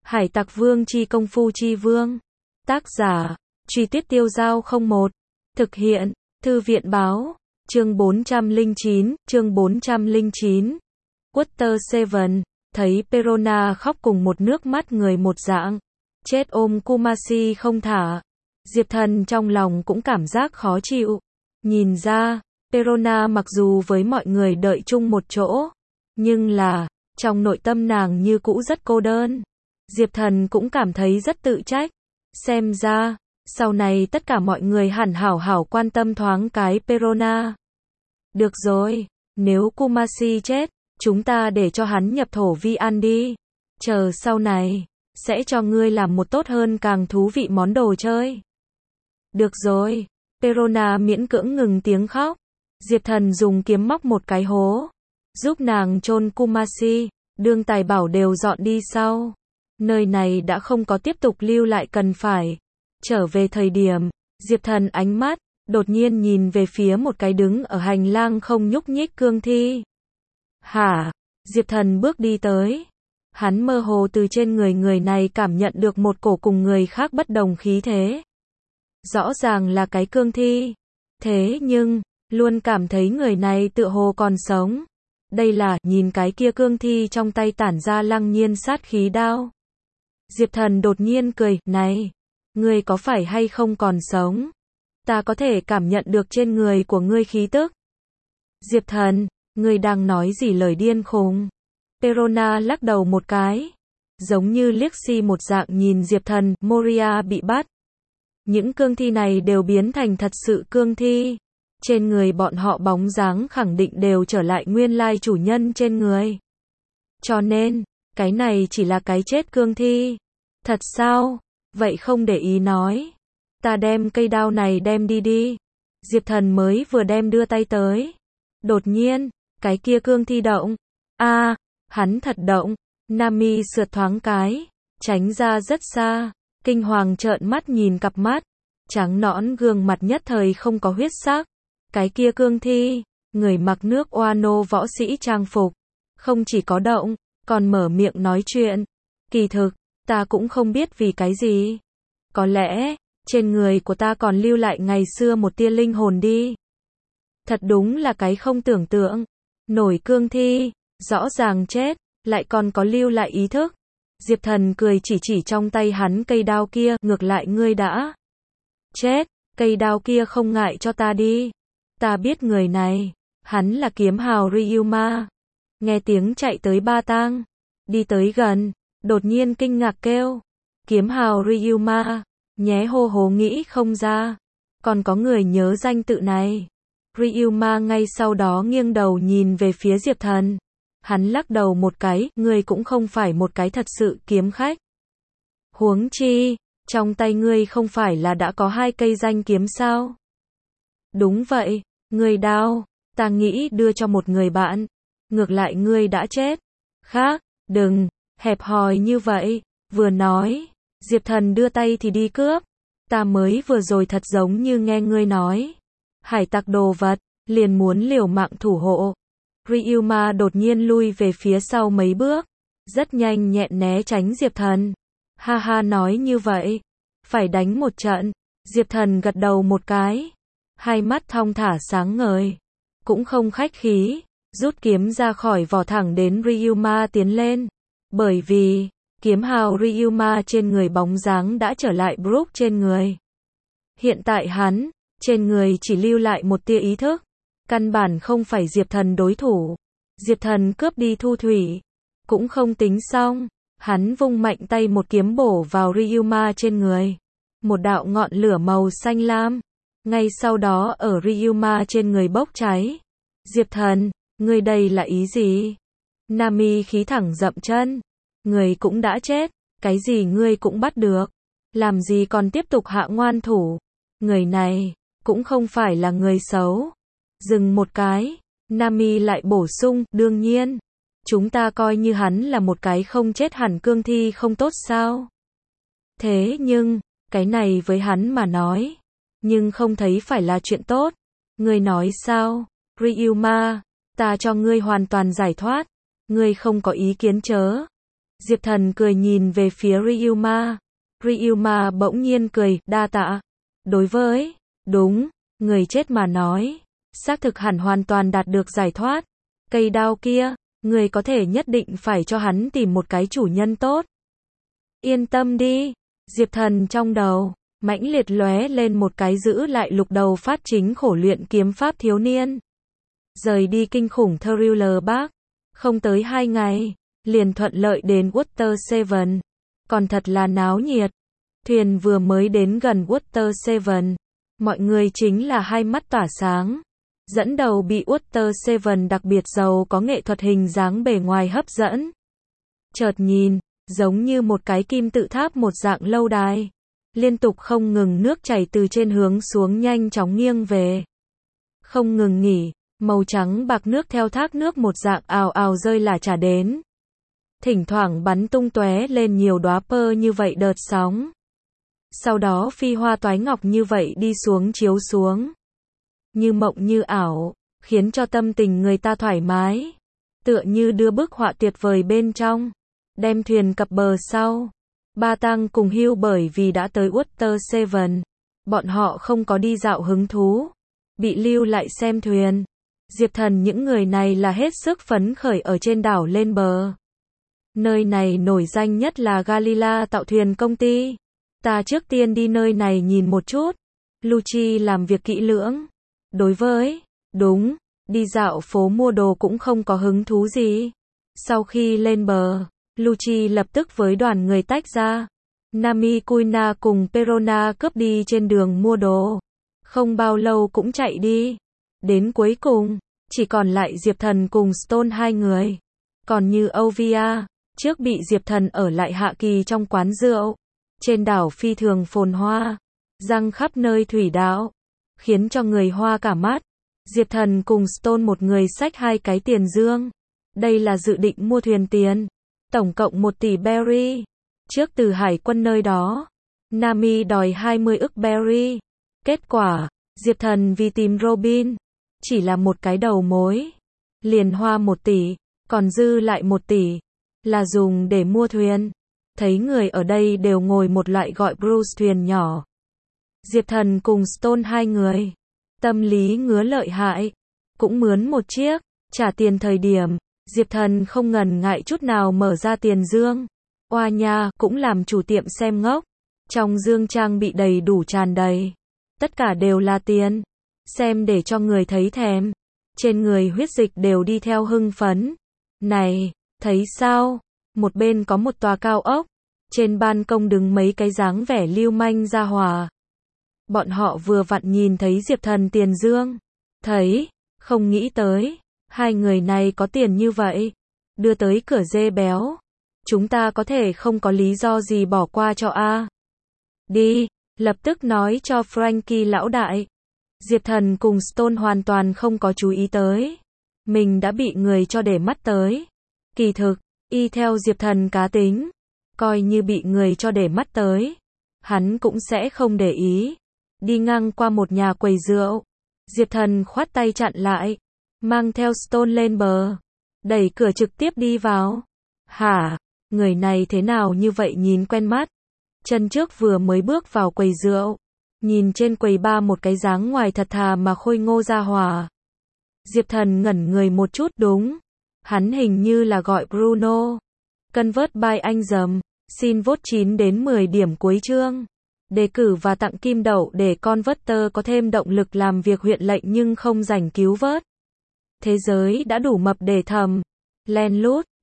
Hải Tặc Vương chi công phu chi vương. Tác giả, Truy Tuyết Tiêu Dao 01. Thực hiện, Thư viện báo. Chương 409. Water 7. Thấy Perona khóc cùng một nước mắt người một dạng. Chết ôm Kumasi không thả. Diệp Thần trong lòng cũng cảm giác khó chịu. Nhìn ra, Perona mặc dù với mọi người đợi chung một chỗ, nhưng là, trong nội tâm nàng như cũ rất cô đơn. Diệp Thần cũng cảm thấy rất tự trách. Xem ra, sau này tất cả mọi người hẳn hảo hảo quan tâm thoáng cái Perona. Được rồi, nếu Kumasi chết, chúng ta để cho hắn nhập thổ vi ăn đi. Chờ sau này, sẽ cho ngươi làm một tốt hơn càng thú vị món đồ chơi. Được rồi, Perona miễn cưỡng ngừng tiếng khóc. Diệp Thần dùng kiếm móc một cái hố, giúp nàng chôn Kumasi, đương tài bảo đều dọn đi sau. Nơi này đã không có tiếp tục lưu lại cần phải. Trở về thời điểm, Diệp Thần ánh mắt, đột nhiên nhìn về phía một cái đứng ở hành lang không nhúc nhích cương thi. Hả? Diệp Thần bước đi tới. Hắn mơ hồ từ trên người này cảm nhận được một cổ cùng người khác bất đồng khí thế. Rõ ràng là cái cương thi. Thế nhưng, luôn cảm thấy người này tựa hồ còn sống. Đây là, nhìn cái kia cương thi trong tay tản ra lăng nhiên sát khí đao. Diệp Thần đột nhiên cười, này, ngươi có phải hay không còn sống? Ta có thể cảm nhận được trên người của ngươi khí tức. Diệp Thần, ngươi đang nói gì lời điên khùng? Perona lắc đầu một cái, giống như liếc xi một dạng nhìn Diệp Thần. Moria bị bắt. Những cương thi này đều biến thành thật sự cương thi. Trên người bọn họ bóng dáng khẳng định đều trở lại nguyên lai chủ nhân trên người. Cho nên, cái này chỉ là cái chết cương thi. Thật sao? Vậy không để ý nói. Ta đem cây đao này đem đi đi. Diệp Thần mới vừa đem đưa tay tới. Đột nhiên, cái kia cương thi động. Hắn thật động. Nami sượt thoáng cái, tránh ra rất xa. Kinh hoàng trợn mắt nhìn cặp mắt. Trắng nõn gương mặt nhất thời không có huyết sắc. Cái kia cương thi, người mặc nước Wano võ sĩ trang phục. Không chỉ có động, còn mở miệng nói chuyện. Kỳ thực, ta cũng không biết vì cái gì. Có lẽ, trên người của ta còn lưu lại ngày xưa một tia linh hồn đi. Thật đúng là cái không tưởng tượng. Nổi cương thi, rõ ràng chết, lại còn có lưu lại ý thức. Diệp Thần cười chỉ trong tay hắn cây đao kia, ngược lại ngươi đã chết, cây đao kia không ngại cho ta đi. Ta biết người này, hắn là kiếm hào Ryuma. Nghe tiếng chạy tới Ba Tang, đi tới gần, đột nhiên kinh ngạc kêu, kiếm hào Ryuma, nhé hô nghĩ không ra, còn có người nhớ danh tự này. Ryuma ngay sau đó nghiêng đầu nhìn về phía Diệp Thần. Hắn lắc đầu một cái, ngươi cũng không phải một cái thật sự kiếm khách. Huống chi, trong tay ngươi không phải là đã có 2 cây danh kiếm sao? Đúng vậy, ngươi đao, ta nghĩ đưa cho một người bạn. Ngược lại ngươi đã chết. Khác, đừng, hẹp hòi như vậy. Vừa nói, Diệp Thần đưa tay thì đi cướp. Ta mới vừa rồi thật giống như nghe ngươi nói. Hải tặc đồ vật, liền muốn liều mạng thủ hộ. Ryuma đột nhiên lui về phía sau mấy bước. Rất nhanh nhẹn né tránh Diệp Thần. Ha ha nói như vậy. Phải đánh một trận. Diệp Thần gật đầu một cái. Hai mắt thong thả sáng ngời. Cũng không khách khí. Rút kiếm ra khỏi vỏ thẳng đến Ryuma tiến lên. Bởi vì, kiếm hào Ryuma trên người bóng dáng đã trở lại Brook trên người. Hiện tại hắn, trên người chỉ lưu lại một tia ý thức. Căn bản không phải Diệp Thần đối thủ. Diệp Thần cướp đi thu thủy. Cũng không tính xong. Hắn vung mạnh tay một kiếm bổ vào Ryuma trên người. Một đạo ngọn lửa màu xanh lam. Ngay sau đó ở Ryuma trên người bốc cháy. Diệp Thần, ngươi đây là ý gì? Nami khí thẳng dậm chân. Người cũng đã chết. Cái gì ngươi cũng bắt được. Làm gì còn tiếp tục hạ ngoan thủ. Người này, cũng không phải là người xấu. Dừng một cái. Nami lại bổ sung, đương nhiên. Chúng ta coi như hắn là một cái không chết hẳn cương thi không tốt sao? Thế nhưng, cái này với hắn mà nói. Nhưng không thấy phải là chuyện tốt. Ngươi nói sao? Ryuma, ta cho ngươi hoàn toàn giải thoát. Ngươi không có ý kiến chớ. Diệp Thần cười nhìn về phía Ryuma. Ryuma bỗng nhiên cười, đa tạ. Đối với, đúng, người chết mà nói, xác thực hẳn hoàn toàn đạt được giải thoát. Cây đao kia, người có thể nhất định phải cho hắn tìm một cái chủ nhân tốt. Yên tâm đi, Diệp Thần trong đầu, mãnh liệt lóe lên một cái giữ lại lục đầu phát chính khổ luyện kiếm pháp thiếu niên. Rời đi kinh khủng Thriller Park, không tới 2 ngày, liền thuận lợi đến Water Seven. Còn thật là náo nhiệt. Thuyền vừa mới đến gần Water Seven, mọi người chính là hai mắt tỏa sáng. Dẫn đầu bị Water Seven đặc biệt giàu có nghệ thuật hình dáng bề ngoài hấp dẫn. Chợt nhìn, giống như một cái kim tự tháp một dạng lâu đài. Liên tục không ngừng nước chảy từ trên hướng xuống nhanh chóng nghiêng về. Không ngừng nghỉ, màu trắng bạc nước theo thác nước một dạng ào ào rơi lả chả đến. Thỉnh thoảng bắn tung tóe lên nhiều đóa pơ như vậy đợt sóng. Sau đó phi hoa toái ngọc như vậy đi xuống chiếu xuống. Như mộng như ảo, khiến cho tâm tình người ta thoải mái. Tựa như đưa bức họa tuyệt vời bên trong. Đem thuyền cập bờ sau. Ba Tăng cùng Hugh bởi vì đã tới Water Seven. Bọn họ không có đi dạo hứng thú. Bị lưu lại xem thuyền. Diệp Thần những người này là hết sức phấn khởi ở trên đảo lên bờ. Nơi này nổi danh nhất là Galila tạo thuyền công ty. Ta trước tiên đi nơi này nhìn một chút. Lucci làm việc kỹ lưỡng. Đối với, đúng, đi dạo phố mua đồ cũng không có hứng thú gì. Sau khi lên bờ, Lucci lập tức với đoàn người tách ra. Nami Kuina cùng Perona cướp đi trên đường mua đồ. Không bao lâu cũng chạy đi. Đến cuối cùng, chỉ còn lại Diệp Thần cùng Stone hai người. Còn như Ovia, trước bị Diệp Thần ở lại hạ kỳ trong quán rượu. Trên đảo phi thường phồn hoa, răng khắp nơi thủy đạo, khiến cho người hoa cả mắt. Diệp Thần cùng Stone một người xách 2 cái tiền dương. Đây là dự định mua thuyền tiền. Tổng cộng 1 tỷ berry. Trước từ hải quân nơi đó, Nami đòi 20 ức berry. Kết quả, Diệp Thần vì tìm Robin, chỉ là một cái đầu mối. Liền hoa 1 tỷ, còn dư lại 1 tỷ, là dùng để mua thuyền. Thấy người ở đây đều ngồi một loại gọi Bruce thuyền nhỏ. Diệp Thần cùng Stone hai người. Tâm lý ngứa lợi hại. Cũng mướn một chiếc. Trả tiền thời điểm. Diệp Thần không ngần ngại chút nào mở ra tiền dương. Oa nha, cũng làm chủ tiệm xem ngốc. Trong dương trang bị đầy đủ tràn đầy. Tất cả đều là tiền. Xem để cho người thấy thèm. Trên người huyết dịch đều đi theo hưng phấn. Này, thấy sao? Một bên có một tòa cao ốc. Trên ban công đứng mấy cái dáng vẻ lưu manh ra hòa. Bọn họ vừa vặn nhìn thấy Diệp Thần tiền dương. Thấy, không nghĩ tới. Hai người này có tiền như vậy. Đưa tới cửa dê béo. Chúng ta có thể không có lý do gì bỏ qua cho a. Đi, lập tức nói cho Frankie lão đại. Diệp Thần cùng Stone hoàn toàn không có chú ý tới. Mình đã bị người cho để mắt tới. Kỳ thực, y theo Diệp Thần cá tính. Coi như bị người cho để mắt tới. Hắn cũng sẽ không để ý. Đi ngang qua một nhà quầy rượu. Diệp Thần khoát tay chặn lại. Mang theo Stone lên bờ. Đẩy cửa trực tiếp đi vào. Hả? Người này thế nào như vậy nhìn quen mắt. Chân trước vừa mới bước vào quầy rượu. Nhìn trên quầy bar một cái dáng ngoài thật thà mà khôi ngô ra hòa. Diệp Thần ngẩn người một chút đúng. Hắn hình như là gọi Bruno. Convert by anh dầm. Xin vote 9 đến 10 điểm cuối chương. Đề cử và tặng kim đậu để Converter có thêm động lực làm việc huyện lệnh nhưng không rảnh cứu vớt. Thế giới đã đủ mập để thầm. Len lút.